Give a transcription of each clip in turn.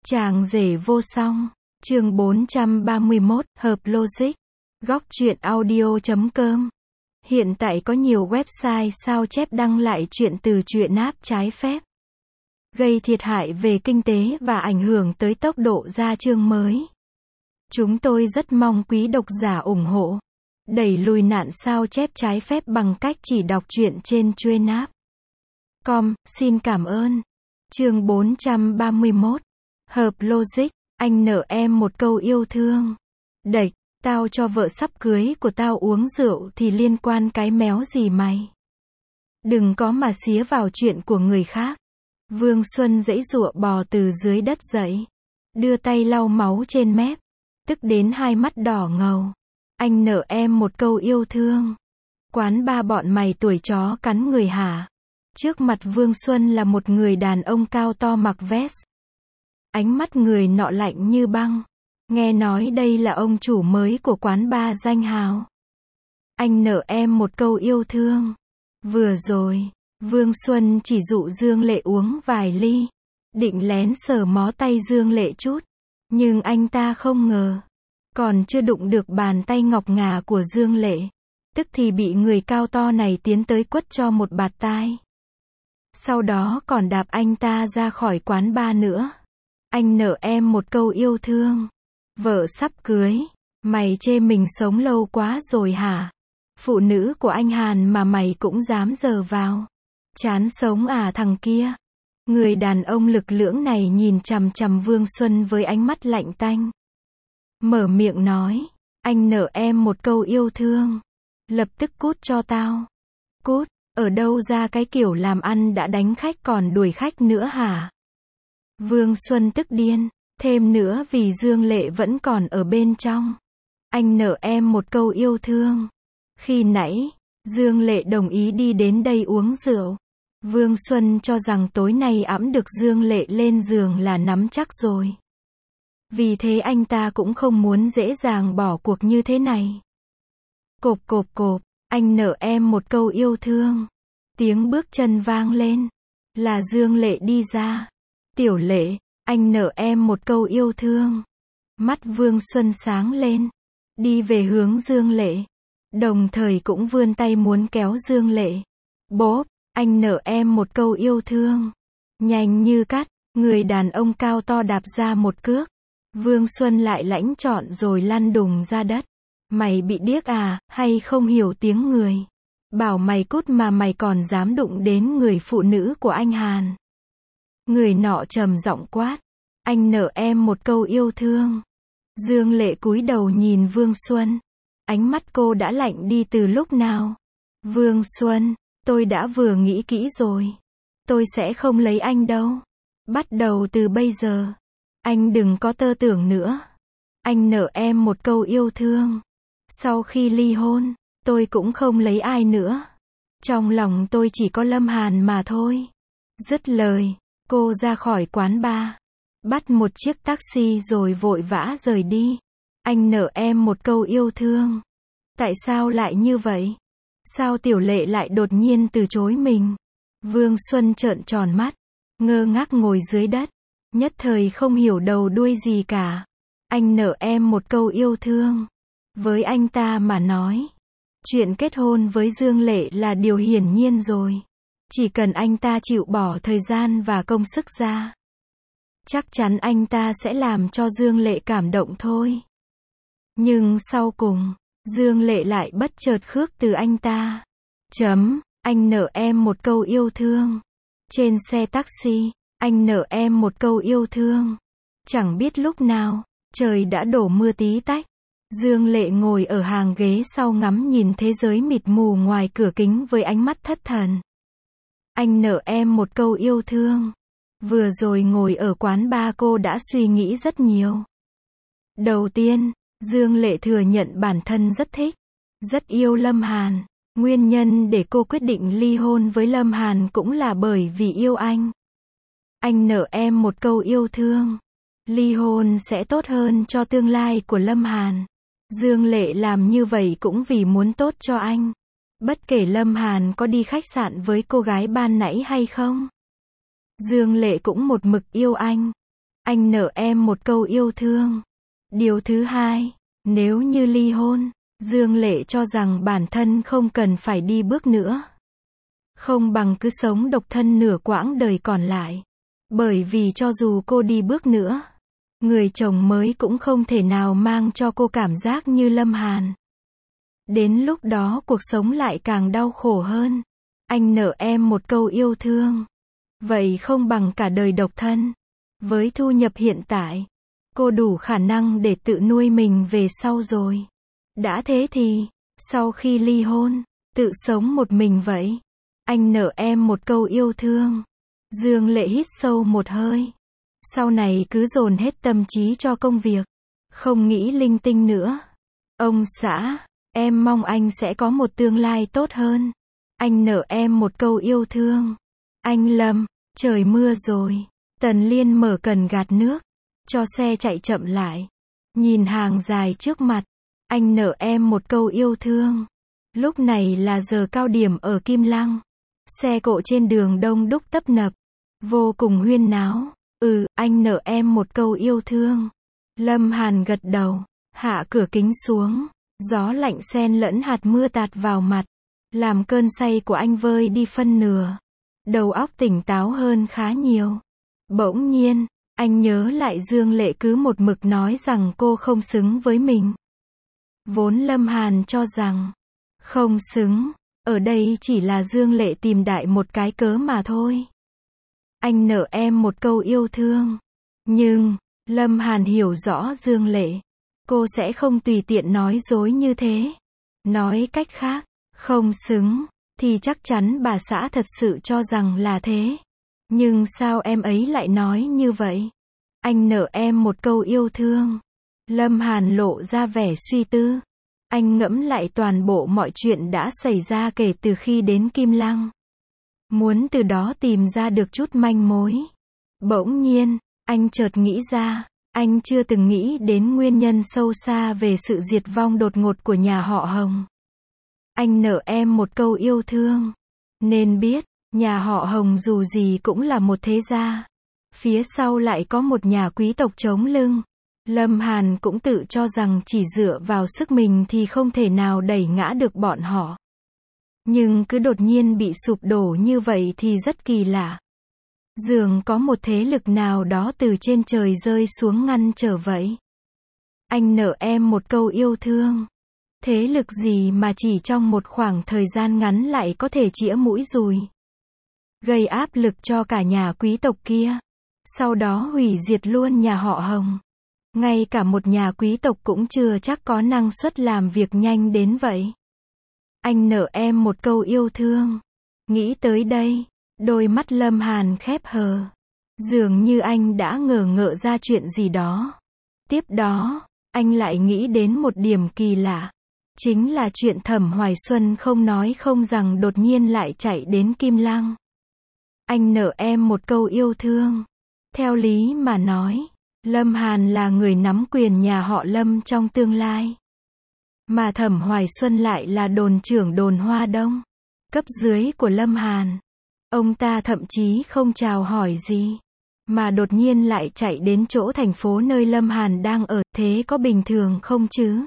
Chàng rể vô song. Chương 431, hợp logic. Góc truyện audio.com. Hiện tại có nhiều website sao chép đăng lại truyện từ truyện app trái phép, gây thiệt hại về kinh tế và ảnh hưởng tới tốc độ ra chương mới. Chúng tôi rất mong quý độc giả ủng hộ, đẩy lùi nạn sao chép trái phép bằng cách chỉ đọc truyện trên truyện.com. Xin cảm ơn. Chương 431. Hợp logic. Anh nợ em một câu yêu thương. Đệch, tao cho vợ sắp cưới của tao uống rượu thì liên quan cái méo gì mày? Đừng có mà xía vào chuyện của người khác. Vương Xuân giãy giụa bò từ dưới đất dậy, đưa tay lau máu trên mép, tức đến hai mắt đỏ ngầu. Anh nợ em một câu yêu thương. Quán ba bọn mày tuổi chó cắn người hả? Trước mặt Vương Xuân là một người đàn ông cao to mặc vest. Ánh mắt người nọ lạnh như băng. Nghe nói đây là ông chủ mới của quán ba danh hào. Anh nợ em một câu yêu thương. Vừa rồi, Vương Xuân chỉ dụ Dương Lệ uống vài ly, định lén sờ mó tay Dương Lệ chút. Nhưng anh ta không ngờ, còn chưa đụng được bàn tay ngọc ngà của Dương Lệ, tức thì bị người cao to này tiến tới quất cho một bạt tai. Sau đó còn đạp anh ta ra khỏi quán ba nữa. Anh nợ em một câu yêu thương. Vợ sắp cưới, mày chê mình sống lâu quá rồi hả? Phụ nữ của anh Hàn mà mày cũng dám dờ vào. Chán sống à thằng kia? Người đàn ông lực lưỡng này nhìn chằm chằm Vương Xuân với ánh mắt lạnh tanh. Mở miệng nói, anh nợ em một câu yêu thương. Lập tức cút cho tao. Cút, ở đâu ra cái kiểu làm ăn đã đánh khách còn đuổi khách nữa hả? Vương Xuân tức điên. Thêm nữa vì Dương Lệ vẫn còn ở bên trong. Anh nợ em một câu yêu thương. Khi nãy, Dương Lệ đồng ý đi đến đây uống rượu. Vương Xuân cho rằng tối nay ẵm được Dương Lệ lên giường là nắm chắc rồi. Vì thế anh ta cũng không muốn dễ dàng bỏ cuộc như thế này. Cộp cộp cộp, anh nợ em một câu yêu thương. Tiếng bước chân vang lên. Là Dương Lệ đi ra. Tiểu Lệ, anh nợ em một câu yêu thương. Mắt Vương Xuân sáng lên, đi về hướng Dương Lệ, đồng thời cũng vươn tay muốn kéo Dương Lệ. Bốp, anh nợ em một câu yêu thương. Nhanh như cắt, người đàn ông cao to đạp ra một cước. Vương Xuân lại lãnh trọn rồi lăn đùng ra đất. Mày bị điếc à, hay không hiểu tiếng người? Bảo mày cút mà mày còn dám đụng đến người phụ nữ của anh Hàn. Người nọ trầm giọng quát, anh nợ em một câu yêu thương. Dương Lệ cúi đầu nhìn Vương Xuân. Ánh mắt cô đã lạnh đi từ lúc nào? Vương Xuân, tôi đã vừa nghĩ kỹ rồi. Tôi sẽ không lấy anh đâu. Bắt đầu từ bây giờ, anh đừng có tơ tưởng nữa. Anh nợ em một câu yêu thương. Sau khi ly hôn, tôi cũng không lấy ai nữa. Trong lòng tôi chỉ có Lâm Hàn mà thôi. Dứt lời, cô ra khỏi quán bar, bắt một chiếc taxi rồi vội vã rời đi. Anh nợ em một câu yêu thương. Tại sao lại như vậy? Sao Tiểu Lệ lại đột nhiên từ chối mình? Vương Xuân trợn tròn mắt, ngơ ngác ngồi dưới đất, nhất thời không hiểu đầu đuôi gì cả. Anh nợ em một câu yêu thương. Với anh ta mà nói, chuyện kết hôn với Dương Lệ là điều hiển nhiên rồi. Chỉ cần anh ta chịu bỏ thời gian và công sức ra, chắc chắn anh ta sẽ làm cho Dương Lệ cảm động thôi. Nhưng sau cùng, Dương Lệ lại bất chợt khước từ anh ta. Anh nợ em một câu yêu thương. Trên xe taxi, anh nợ em một câu yêu thương. Chẳng biết lúc nào, trời đã đổ mưa tí tách. Dương Lệ ngồi ở hàng ghế sau ngắm nhìn thế giới mịt mù ngoài cửa kính với ánh mắt thất thần. Anh nợ em một câu yêu thương. Vừa rồi ngồi ở quán bar cô đã suy nghĩ rất nhiều. Đầu tiên, Dương Lệ thừa nhận bản thân rất thích, rất yêu Lâm Hàn. Nguyên nhân để cô quyết định ly hôn với Lâm Hàn cũng là bởi vì yêu anh. Anh nợ em một câu yêu thương. Ly hôn sẽ tốt hơn cho tương lai của Lâm Hàn. Dương Lệ làm như vậy cũng vì muốn tốt cho anh. Bất kể Lâm Hàn có đi khách sạn với cô gái ban nãy hay không. Dương Lệ cũng một mực yêu anh. Anh nợ em một câu yêu thương. Điều thứ hai, nếu như ly hôn, Dương Lệ cho rằng bản thân không cần phải đi bước nữa. Không bằng cứ sống độc thân nửa quãng đời còn lại. Bởi vì cho dù cô đi bước nữa, người chồng mới cũng không thể nào mang cho cô cảm giác như Lâm Hàn. Đến lúc đó cuộc sống lại càng đau khổ hơn. Anh nợ em một câu yêu thương. Vậy không bằng cả đời độc thân. Với thu nhập hiện tại, cô đủ khả năng để tự nuôi mình về sau rồi. Đã thế thì, sau khi ly hôn, tự sống một mình vậy. Anh nợ em một câu yêu thương. Dương Lệ hít sâu một hơi. Sau này cứ dồn hết tâm trí cho công việc. Không nghĩ linh tinh nữa. Ông xã, em mong anh sẽ có một tương lai tốt hơn. Anh nợ em một câu yêu thương. Anh Lâm, trời mưa rồi. Tần Liên mở cần gạt nước, cho xe chạy chậm lại. Nhìn hàng dài trước mặt. Anh nợ em một câu yêu thương. Lúc này là giờ cao điểm ở Kim Lăng. Xe cộ trên đường đông đúc tấp nập. Vô cùng huyên náo. Anh nợ em một câu yêu thương. Lâm Hàn gật đầu. Hạ cửa kính xuống. Gió lạnh xen lẫn hạt mưa tạt vào mặt. Làm cơn say của anh vơi đi phân nửa. Đầu óc tỉnh táo hơn khá nhiều. Bỗng nhiên, anh nhớ lại Dương Lệ cứ một mực nói rằng cô không xứng với mình. Vốn Lâm Hàn cho rằng không xứng, ở đây chỉ là Dương Lệ tìm đại một cái cớ mà thôi. Anh nợ em một câu yêu thương. Nhưng, Lâm Hàn hiểu rõ Dương Lệ. Cô sẽ không tùy tiện nói dối như thế. Nói cách khác, không xứng, thì chắc chắn bà xã thật sự cho rằng là thế. Nhưng sao em ấy lại nói như vậy? Anh nợ em một câu yêu thương. Lâm Hàn lộ ra vẻ suy tư. Anh ngẫm lại toàn bộ mọi chuyện đã xảy ra kể từ khi đến Kim Lăng. Muốn từ đó tìm ra được chút manh mối. Bỗng nhiên, anh chợt nghĩ ra, anh chưa từng nghĩ đến nguyên nhân sâu xa về sự diệt vong đột ngột của nhà họ Hồng. Anh nợ em một câu yêu thương. Nên biết, nhà họ Hồng dù gì cũng là một thế gia. Phía sau lại có một nhà quý tộc chống lưng. Lâm Hàn cũng tự cho rằng chỉ dựa vào sức mình thì không thể nào đẩy ngã được bọn họ. Nhưng cứ đột nhiên bị sụp đổ như vậy thì rất kỳ lạ. Dường có một thế lực nào đó từ trên trời rơi xuống ngăn trở vậy. Anh nợ em một câu yêu thương. Thế lực gì mà chỉ trong một khoảng thời gian ngắn lại có thể chĩa mũi dùi. Gây áp lực cho cả nhà quý tộc kia. Sau đó hủy diệt luôn nhà họ Hồng. Ngay cả một nhà quý tộc cũng chưa chắc có năng suất làm việc nhanh đến vậy. Anh nợ em một câu yêu thương. Nghĩ tới đây, đôi mắt Lâm Hàn khép hờ. Dường như anh đã ngờ ngợ ra chuyện gì đó. Tiếp đó, anh lại nghĩ đến một điểm kỳ lạ. Chính là chuyện Thẩm Hoài Xuân không nói không rằng đột nhiên lại chạy đến Kim Lăng. Anh nợ em một câu yêu thương. Theo lý mà nói, Lâm Hàn là người nắm quyền nhà họ Lâm trong tương lai. Mà Thẩm Hoài Xuân lại là đồn trưởng đồn Hoa Đông. Cấp dưới của Lâm Hàn. Ông ta thậm chí không chào hỏi gì. Mà đột nhiên lại chạy đến chỗ thành phố nơi Lâm Hàn đang ở. Thế có bình thường không chứ?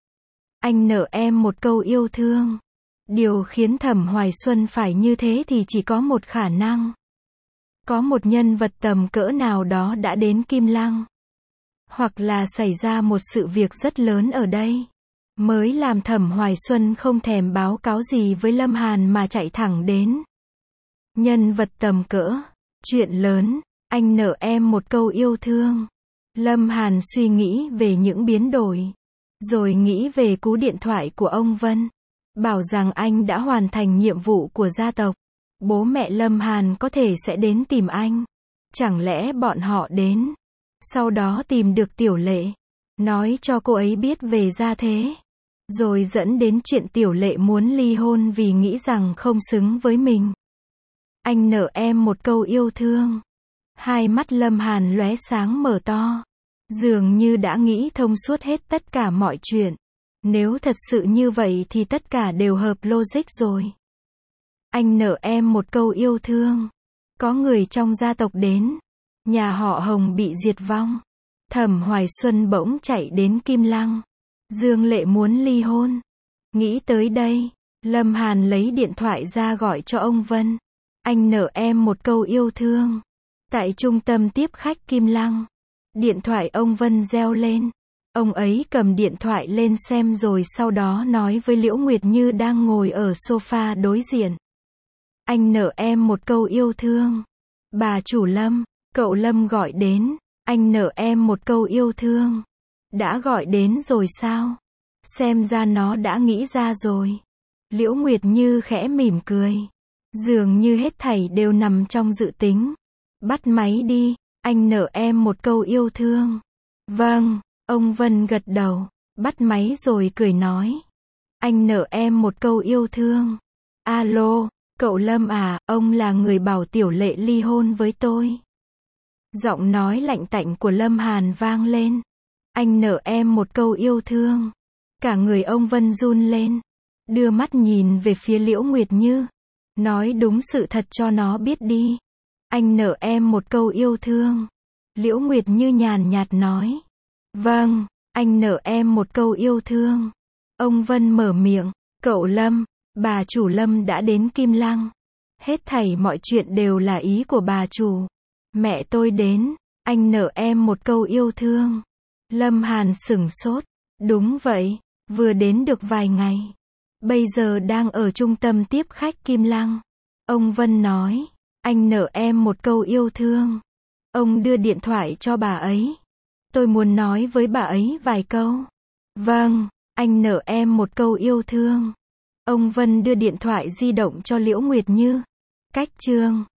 Anh nợ em một câu yêu thương. Điều khiến Thẩm Hoài Xuân phải như thế thì chỉ có một khả năng. Có một nhân vật tầm cỡ nào đó đã đến Kim Lăng. Hoặc là xảy ra một sự việc rất lớn ở đây. Mới làm Thẩm Hoài Xuân không thèm báo cáo gì với Lâm Hàn mà chạy thẳng đến. Nhân vật tầm cỡ. Chuyện lớn. Anh nợ em một câu yêu thương. Lâm Hàn suy nghĩ về những biến đổi. Rồi nghĩ về cú điện thoại của ông Vân. Bảo rằng anh đã hoàn thành nhiệm vụ của gia tộc. Bố mẹ Lâm Hàn có thể sẽ đến tìm anh. Chẳng lẽ bọn họ đến. Sau đó tìm được Tiểu Lệ. Nói cho cô ấy biết về gia thế. Rồi dẫn đến chuyện Tiểu Lệ muốn ly hôn vì nghĩ rằng không xứng với mình. Anh nợ em một câu yêu thương. Hai mắt Lâm Hàn lóe sáng mở to. Dường như đã nghĩ thông suốt hết tất cả mọi chuyện. Nếu thật sự như vậy thì tất cả đều hợp logic rồi. Anh nợ em một câu yêu thương. Có người trong gia tộc đến. Nhà họ Hồng bị diệt vong. Thẩm Hoài Xuân bỗng chạy đến Kim Lăng. Dương Lệ muốn ly hôn. Nghĩ tới đây, Lâm Hàn lấy điện thoại ra gọi cho ông Vân. Anh nợ em một câu yêu thương. Tại trung tâm tiếp khách Kim Lăng. Điện thoại ông Vân reo lên. Ông ấy cầm điện thoại lên xem rồi sau đó nói với Liễu Nguyệt Như đang ngồi ở sofa đối diện. Anh nợ em một câu yêu thương. Bà chủ Lâm, cậu Lâm gọi đến. Anh nợ em một câu yêu thương. Đã gọi đến rồi sao? Xem ra nó đã nghĩ ra rồi. Liễu Nguyệt Như khẽ mỉm cười. Dường như hết thảy đều nằm trong dự tính. Bắt máy đi, anh nợ em một câu yêu thương. Vâng, ông Vân gật đầu, bắt máy rồi cười nói. Anh nợ em một câu yêu thương. Alo, cậu Lâm à, ông là người bảo Tiểu Lệ ly hôn với tôi. Giọng nói lạnh tạnh của Lâm Hàn vang lên. Anh nợ em một câu yêu thương. Cả người ông Vân run lên. Đưa mắt nhìn về phía Liễu Nguyệt Như. Nói đúng sự thật cho nó biết đi. Anh nợ em một câu yêu thương. Liễu Nguyệt Như nhàn nhạt nói. Vâng, anh nợ em một câu yêu thương. Ông Vân mở miệng. Cậu Lâm, bà chủ Lâm đã đến Kim Lăng. Hết thảy mọi chuyện đều là ý của bà chủ. Mẹ tôi đến, anh nợ em một câu yêu thương. Lâm Hàn sửng sốt. Đúng vậy, vừa đến được vài ngày. Bây giờ đang ở trung tâm tiếp khách Kim Lăng. Ông Vân nói, anh nợ em một câu yêu thương. Ông đưa điện thoại cho bà ấy. Tôi muốn nói với bà ấy vài câu. Vâng, anh nợ em một câu yêu thương. Ông Vân đưa điện thoại di động cho Liễu Nguyệt Như. Cách chương